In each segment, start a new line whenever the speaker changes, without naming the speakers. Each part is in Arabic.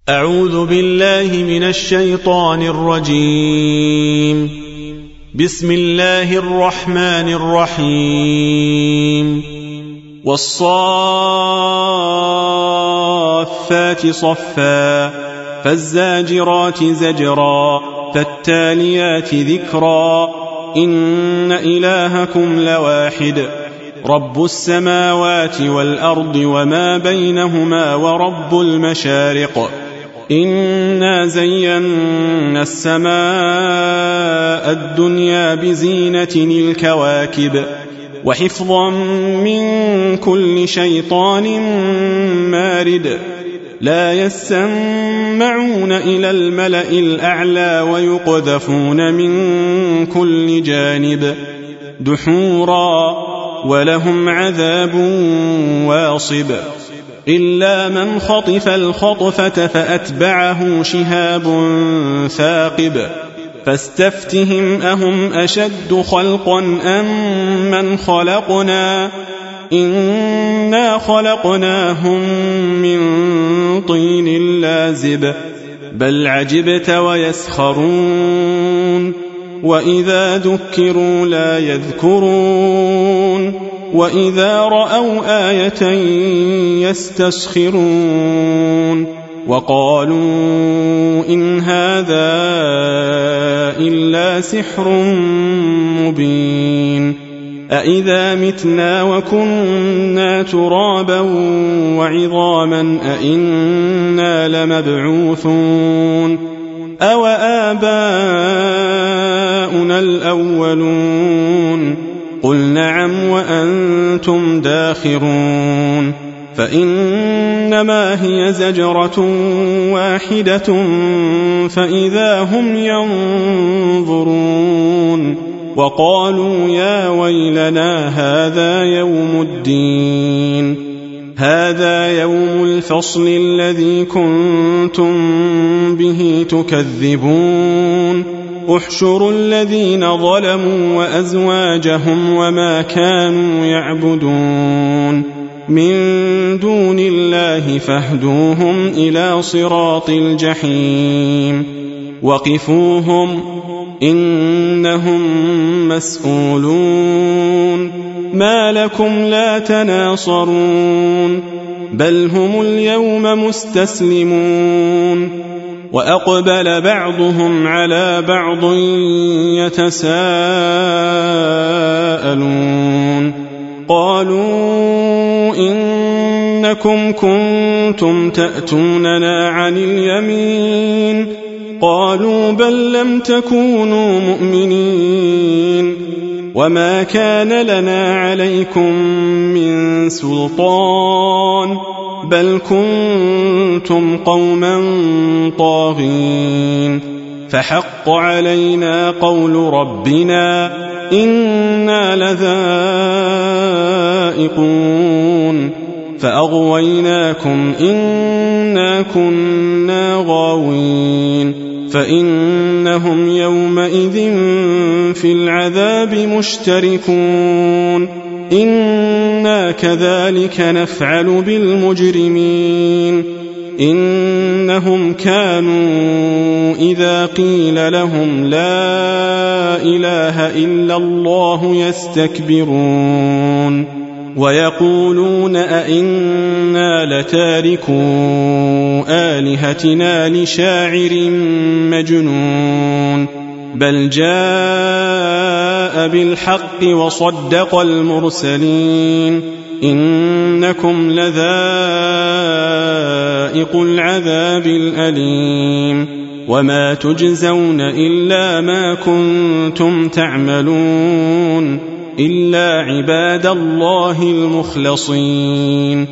أعوذ بالله من الشيطان الرجيم. بسم الله الرحمن الرحيم. والصافات صفا فالزاجرات زجرا فالتاليات ذكرا إن إلهكم لواحد رب السماوات والأرض وما بينهما ورب المشارق إنا زينا السماء الدنيا بزينة الكواكب وحفظا من كل شيطان مارد لا يسمعون إلى الملأ الأعلى ويقذفون من كل جانب دحورا ولهم عذاب واصب إلا من خطف الخطفة فأتبعه شهاب ثاقب فاستفتهم أهم أشد خلقا أم من خلقنا إنا خلقناهم من طين لازب بل عجبت ويسخرون وإذا ذكروا لا يذكرون وإذا رأوا آية يستسخرون وقالوا إن هذا إلا سحر مبين أإذا متنا وكنا ترابا وعظاما أإنا لمبعوثون أو آباؤنا الأولون قل نعم وأنتم داخرون فإنما هي زجرة واحدة فإذا هم ينظرون وقالوا يا ويلنا هذا يوم الدين هذا يوم الفصل الذي كنتم به تكذبون احشروا الذين ظلموا وأزواجهم وما كانوا يعبدون من دون الله فاهدوهم إلى صراط الجحيم وقفوهم إنهم مسؤولون ما لكم لا تناصرون بل هم اليوم مستسلمون وأقبل بعضهم على بعض يتساءلون قالوا إنكم كنتم تأتوننا عن اليمين قالوا بل لم تكونوا مؤمنين وما كان لنا عليكم من سلطان بل كنتم قوما طاغين فحق علينا قول ربنا إنا لذائقون فأغويناكم إنا كنا غاوين فإنهم يومئذ في العذاب مشتركون إنا كذلك نفعل بالمجرمين إنهم كانوا إذا قيل لهم لا إله إلا الله يستكبرون ويقولون أئنا لتاركو آلهتنا لشاعر مجنون بل جاء بالحق وصدق المرسلين إنكم لذائق العذاب الأليم وما تجزون إلا ما كنتم تعملون إلا عباد الله المخلصين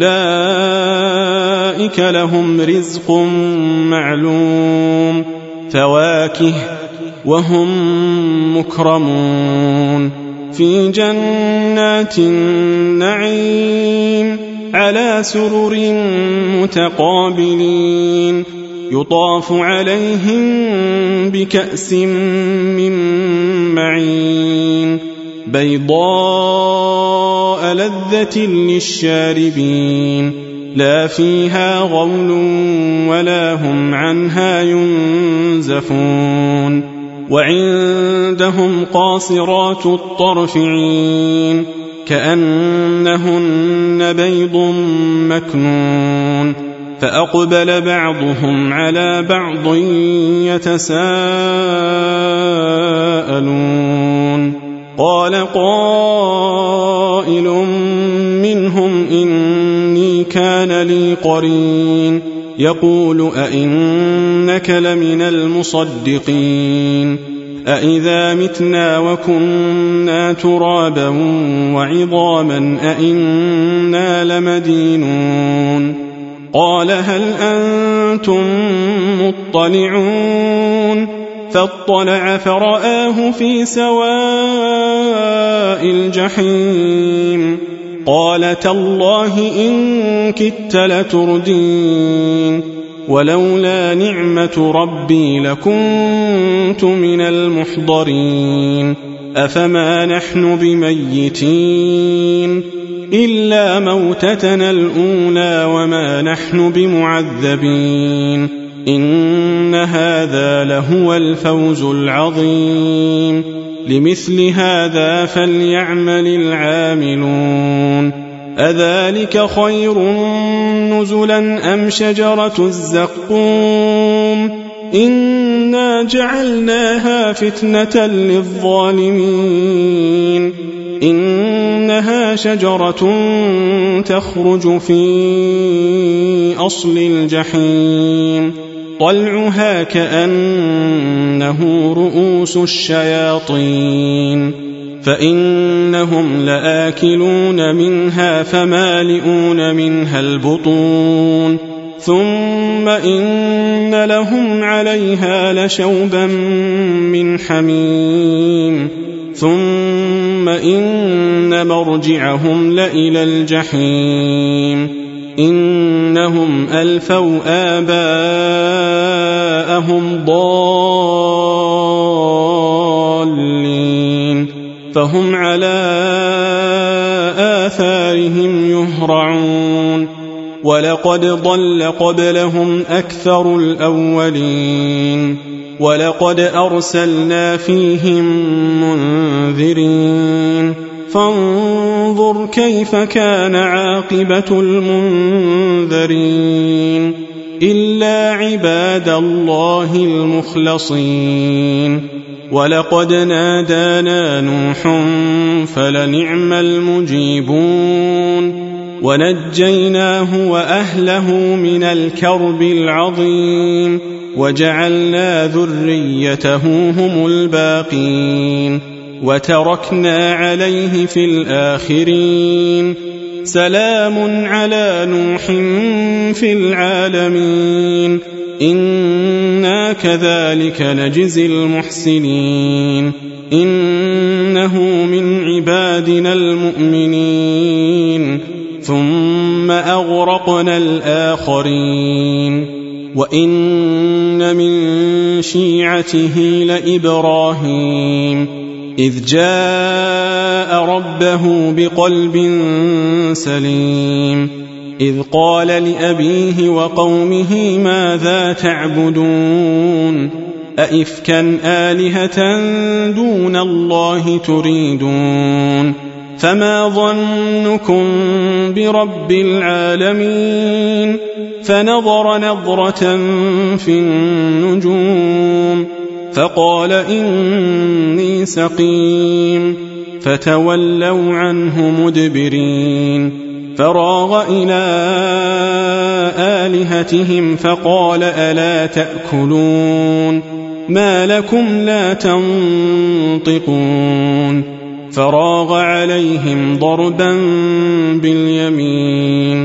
أولئك لهم رزق معلوم فواكه وهم مكرمون في جنات النعيم على سرر متقابلين يطاف عليهم بكأس من معين بيضاء لذة للشاربين لا فيها غول ولا هم عنها ينزفون وعندهم قاصرات الطرف عين كأنهن بيض مكنون فأقبل بعضهم على بعض يتساءلون قال قائل منهم إني كان لي قرين يقول أئنك لمن المصدقين أئذا متنا وكنا ترابا وعظاما أئنا لمدينون قال هل أنتم مطلعون فاطلع فرآه في سواء الجحيم قال تالله إن كدت لتردين ولولا نعمة ربي لكنت من المحضرين أفما نحن بميتين إلا موتتنا الأولى وما نحن بمعذبين إن هذا لهو الفوز العظيم لمثل هذا فليعمل العاملون أذلك خير نزلا أم شجرة الزقوم إنا جعلناها فتنة للظالمين إنها شجرة تخرج في أصل الجحيم طلعها كأنه رؤوس الشياطين فإنهم لآكلون منها فمالئون منها البطون ثم إن لهم عليها لشوبا من حميم ثم إن مرجعهم لإلى الجحيم إنهم ألفوا آباءهم ضالين فهم على آثارهم يهرعون ولقد ضل قبلهم أكثر الأولين ولقد أرسلنا فيهم منذرين فانظر كيف كان عاقبة المنذرين إلا عباد الله المخلصين ولقد نادانا نوح فلنعم المجيبون ونجيناه وأهله من الكرب العظيم وجعلنا ذريته هم الباقين وتركنا عليه في الآخرين سلام على نوح في العالمين إنا كذلك نجزي المحسنين إنه من عبادنا المؤمنين ثم أغرقنا الآخرين وإن من شيعته لإبراهيم إذ جاء ربه بقلب سليم إذ قال لأبيه وقومه ماذا تعبدون أئفكا آلهة دون الله تريدون فما ظنكم برب العالمين فنظر نظرة في النجوم فقال إني سقيم فتولوا عنه مدبرين فراغ إلى آلهتهم فقال ألا تأكلون ما لكم لا تنطقون فراغ عليهم ضربا باليمين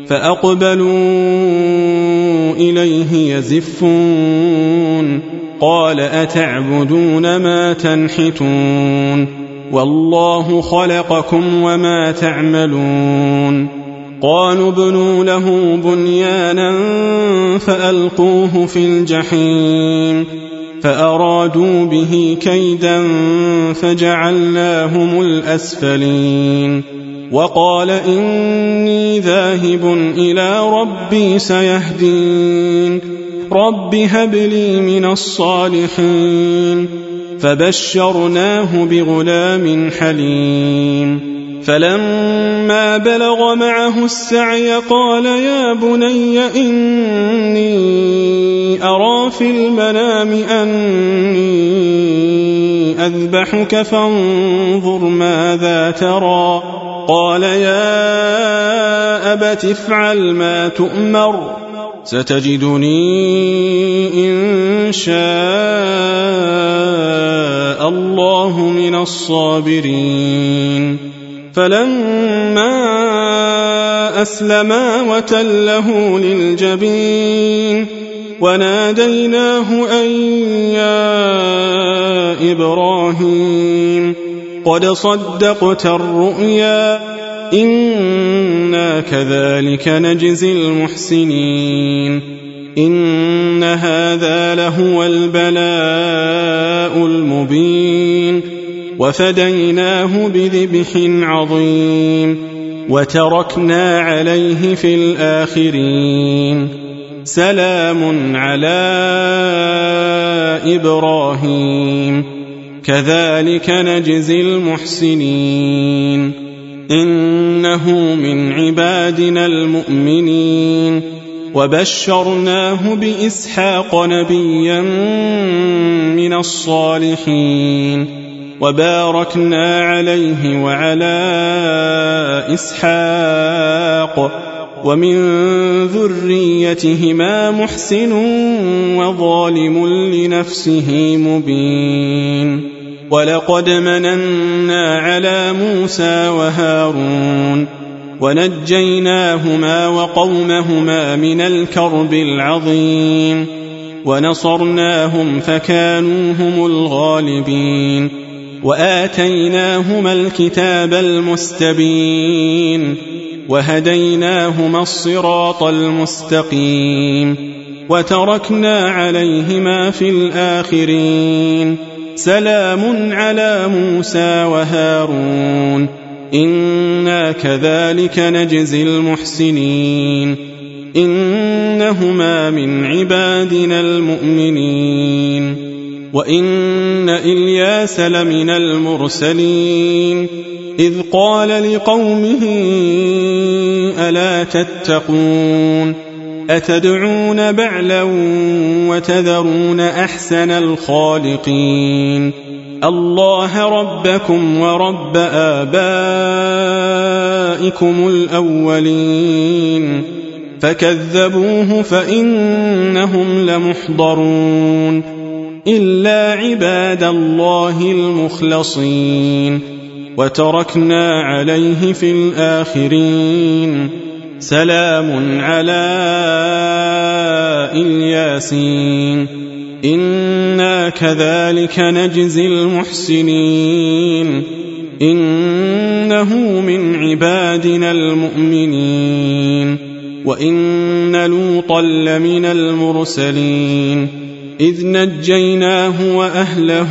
فأقبلوا إليه يزفون قال أتعبدون ما تنحتون والله خلقكم وما تعملون قالوا ابنوا له بنيانا فألقوه في الجحيم فأرادوا به كيدا فجعلناهم الأسفلين وقال إني ذاهب إلى ربي سيهدين رب هب لي من الصالحين فبشرناه بغلام حليم فلما بلغ معه السعي قال يا بني إني أرى في المنام أني أذبحك فانظر ماذا ترى قال يا أبت افعل ما تؤمر ستجدني إن شاء الله من الصابرين فلما أسلما وتله للجبين وناديناه أن يا إبراهيم قد صدقت الرؤيا إنا كذلك نجزي المحسنين إن هذا لهو البلاء المبين وفديناه بذبح عظيم وتركنا عليه في الآخرين سلام على إبراهيم كذلك نجزي المحسنين إنه من عبادنا المؤمنين وبشرناه بإسحاق نبيا من الصالحين وباركنا عليه وعلى إسحاق ومن ذريتهما محسن وظالم لنفسه مبين ولقد مننا على موسى وهارون ونجيناهما وقومهما من الكرب العظيم ونصرناهم فكانوا هم الغالبين وآتيناهما الكتاب المستبين وهديناهما الصراط المستقيم وتركنا عليهما في الآخرين سلام على موسى وهارون إنا كذلك نجزي المحسنين إنهما من عبادنا المؤمنين وإن إلياس لمن المرسلين إذ قال لقومه ألا تتقون أتدعون بعلا وتذرون أحسن الخالقين الله ربكم ورب آبائكم الأولين فكذبوه فإنهم لمحضرون إلا عباد الله المخلصين وتركنا عليه في الآخرين سلام على الياسين إنا كذلك نجزي المحسنين إنه من عبادنا المؤمنين وإن لوطا لمن المرسلين إذ نجيناه وأهله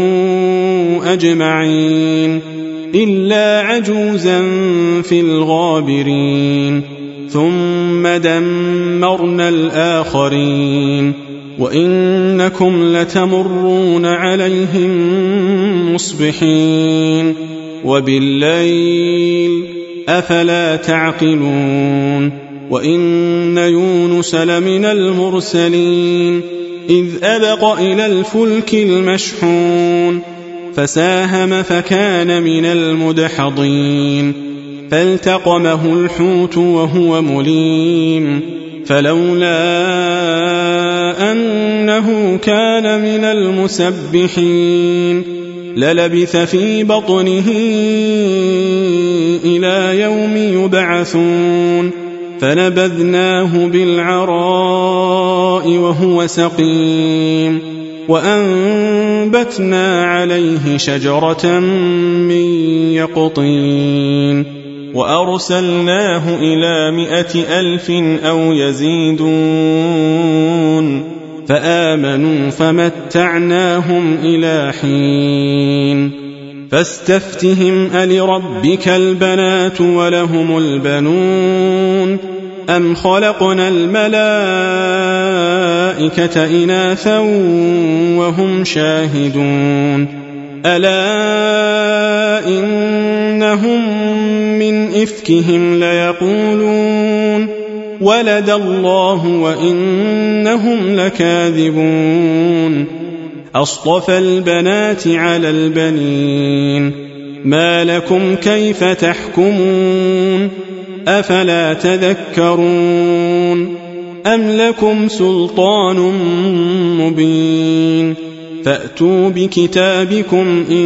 أجمعين إلا عجوزا في الغابرين ثم دمرنا الآخرين وإنكم لتمرون عليهم مصبحين وبالليل أفلا تعقلون وإن يونس لمن المرسلين إذ أبق إلى الفلك المشحون فساهم فكان من المدحضين فالتقمه الحوت وهو مليم فلولا أنه كان من المسبحين للبث في بطنه إلى يوم يبعثون فنبذناه بالعراء وهو سقيم وأنبتنا عليه شجرة من يقطين وأرسلناه إلى 100,000 أو يزيدون فآمنوا فمتعناهم إلى حين فاستفتهم ألربك البنات ولهم البنون أم خلقنا الملائكة إناثا وهم شاهدون ألا إنهم من إفكهم ليقولون ولد الله وإنهم لكاذبون أصطفى البنات على البنين ما لكم كيف تحكمون أفلا تذكرون أم لكم سلطان مبين فأتوا بكتابكم إن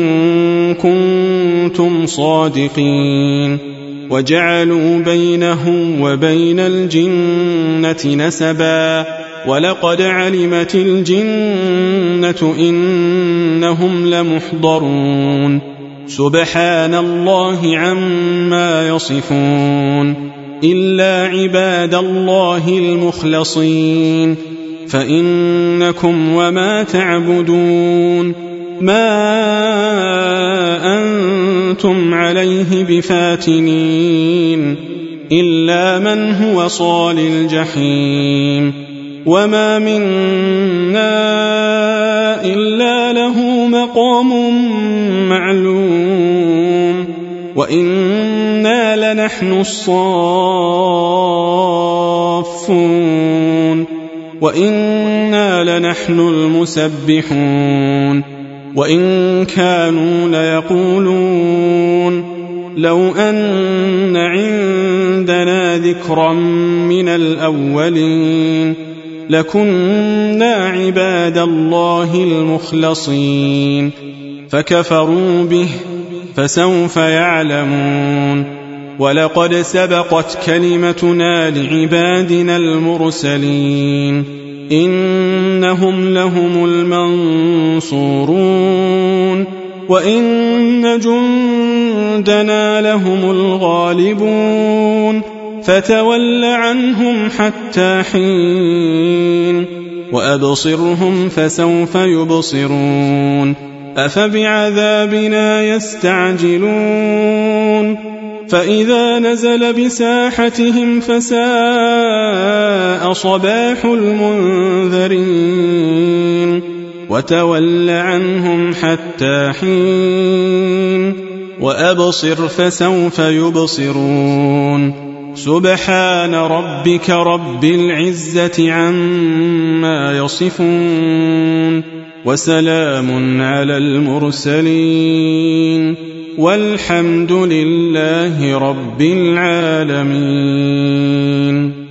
كنتم صادقين وجعلوا بينه وبين الجنة نسبا ولقد علمت الجنة إنهم لمحضرون سبحان الله عما يصفون إلا عباد الله المخلصين فإنكم وما تعبدون ما أنتم عليه بفاتنين إلا من هو صال الجحيم وما منا إلا له مقام معلوم وإنا لنحن الصافون وإنا لنحن المسبحون وإن كانوا ليقولون لو أن عندنا ذكرا من الأولين لكنا عباد الله المخلصين فكفروا به فسوف يعلمون ولقد سبقت كلمتنا لعبادنا المرسلين إنهم لهم المنصورون وإن جندنا لهم الغالبون فتول عنهم حتى حين وأبصرهم فسوف يبصرون أفبعذابنا يستعجلون فإذا نزل بساحتهم فساء صباح المنذرين وتول عنهم حتى حين وأبصر فسوف يبصرون سبحان ربك رب العزة عما يصفون وسلام على المرسلين والحمد لله رب العالمين.